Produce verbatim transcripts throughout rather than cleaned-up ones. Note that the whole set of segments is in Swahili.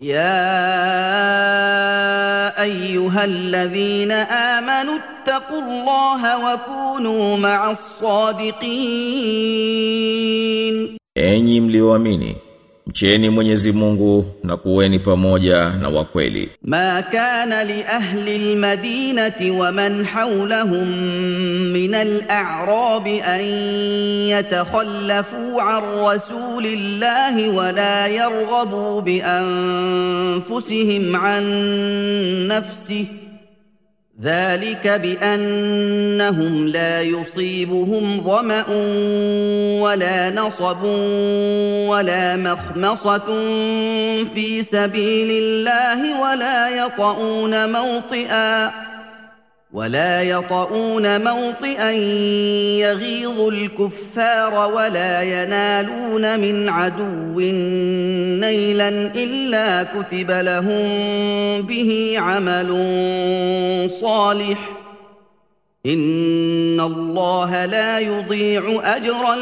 يا أيها الذين آمنوا اتقوا الله وكونوا مع الصادقين. Enyi mlioamini, mcheni Mwenyezi Mungu na kuweni pamoja na wakweli. ما كان لأهل المدينة ومن حولهم من الأعراب أن يتخلفوا عن رسول الله ولا يرغبوا بأنفسهم عن نفسه ذلك بأنهم لا يصيبهم ظمأ ولا نصب ولا مخمصة في سبيل الله ولا يطؤون موطئا ولا يطؤون موطئا يغيظ الكفار ولا ينالون من عدو نيلا إلا كتب لهم به عمل صالح إن الله لا يضيع أجر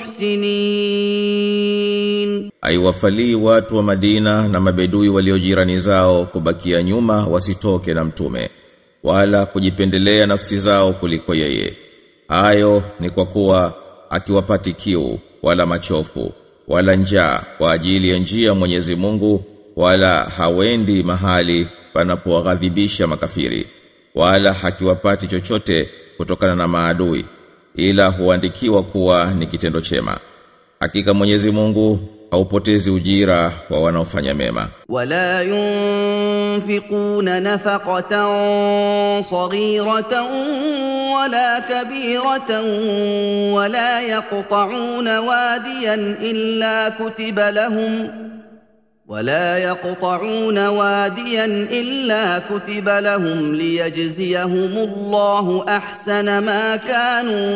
المحسنين. Aiwafalii watu wa Madina na mabedui waliojirani zao kubakia nyuma wasitoke na mtume, wala kujipendelea nafsi zao kuliko yeye. Hayo ni kwa kuwa akiwapati kiu wala machofu wala njaa kwa ajili ya njia Mwenyezi Mungu, wala hawendi mahali panapowaghadhibisha makafiri, wala hakiwapati chochote kutokana na maadui, ila huandikiwa kuwa ni kitendo chema. Hakika Mwenyezi Mungu haupotezi ujira wa wanaofanya mema. Wala yunfiquna nafaqatan saghiratan wala kabiratan wala yaqta'una wadiyan illa kutiba lahum ولا يقطعون واديا إلا كتب لهم ليجزيهم الله أحسن ما كانوا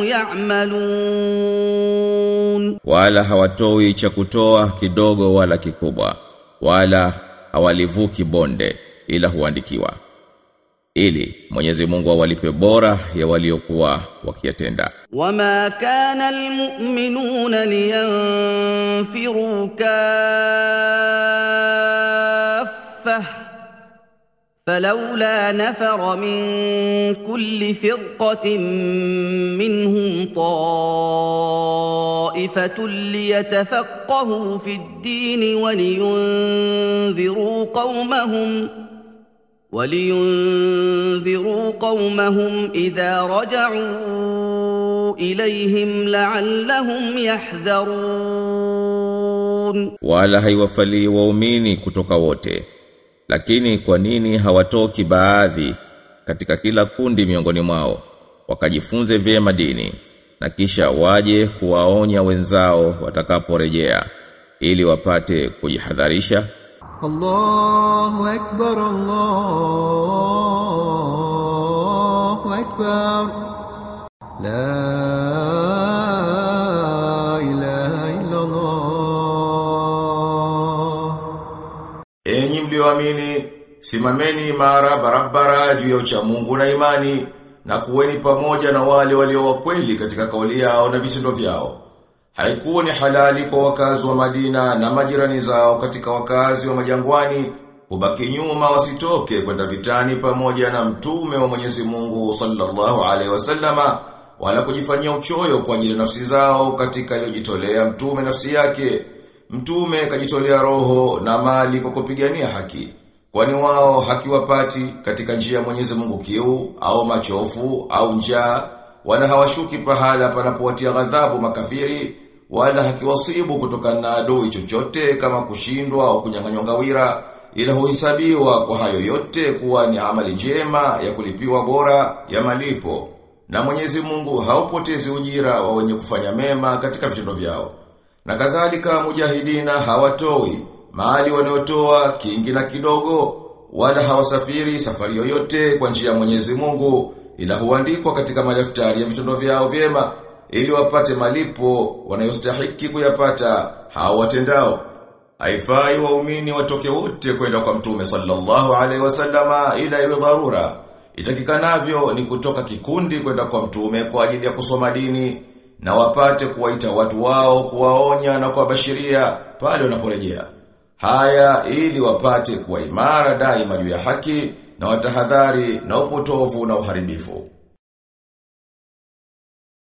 يعملون. Wala hawatoi cha kutoa kidogo wala kikubwa, wala hawalivuki bonde, ila huandikiwa, ili Mwenyezi Mungu awalipe bora ya waliokuwa wakiyatenda. Wama kana almu'minuna liyanfiru kaffah falawla nafara min kulli firqatin minhum ta'ifatun liyatafaqahu fi ad-din wa liyunziru qawmahum وَلِيُنذِرُوا قَوْمَهُمْ إِذَا رَجَعُوا إِلَيْهِمْ لَعَلَّهُمْ يَحْذَرُونَ. Wala haiwafalii waumini kutoka wote, lakini kwa nini hawatoki baadhi katika kila kundi miongoni mwao wakajifunze vyema dini, na kisha waje kuwaonya wenzao watakaporejea, ili wapate kujihadharisha? الله أكبر الله أكبر لا إله إلا الله. Enyi mlioamini, simameni imara barabara juu ya ucha Mungu na imani, na kuweni pamoja na wale walio wakweli katika kauli yao na vitendo vyao. Haikuwa ni halali kwa wakazi wa Madina na majirani zao katika wakazi wa majangwani kubaki nyuma wasitoke kwenda vitani pamoja na mtume wa Mwenyezi Mungu sallallahu alaihi wasallama, wala kujifanyia uchoyo kwa ajili nafsi zao katika aliyojitolea mtume nafsi yake. Mtume kajitolea roho na mali kwa kupigania haki, kwani wao haki wapati katika njia ya Mwenyezi Mungu kiu au machofu au njaa, wala hawashuki pahala panapowatia ghadhabu makafiri, wala hakiwasibu kutokana na adui chochote kama kushindwa au kunyang'anywa ngawira, ila huhesabiwa kwa hayo yote kuwa ni amali njema ya kulipiwa bora ya malipo. Na Mwenyezi Mungu haupotezi ujira wa wenye kufanya mema katika vitendo vyao. Na kadhalika mujahidina hawatoi mali wanayotoa kingi na kidogo, wala hawasafiri safari yoyote kwa njia ya Mwenyezi Mungu, ila huandikwa katika madaftari ya vitendo vyao vyema, ili wapate malipo wanayostahiki kuyapata hao watendao. Haifai waumini watoke wote kwenda kwa mtume sallallahu alaihi wasallama ila iwe dharura. Itakikanavyo ni kutoka kikundi kwenda kwa mtume kwa ajili ya kusoma dini, na wapate kuwaita watu wao, kuwaonya na kuwabashiria pale wanaporejea. Haya ili wapate kuwa imara daima juu ya haki na watahadhari na upotovu na uharibifu.